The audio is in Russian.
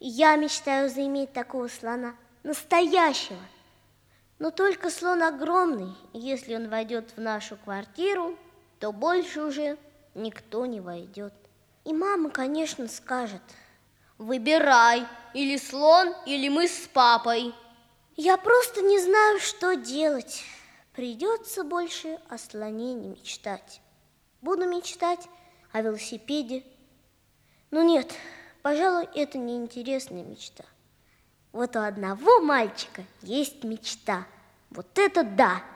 Я мечтаю заиметь такого слона, настоящего. Но только слон огромный, и если он войдет в нашу квартиру, то больше уже никто не войдет. И мама, конечно, скажет: выбирай, или слон, или мы с папой. Я просто не знаю, что делать. Придется больше о слоне не мечтать. Буду мечтать о велосипеде. Но нет, пожалуй, это неинтересная мечта. Вот у одного мальчика есть мечта. Вот это да!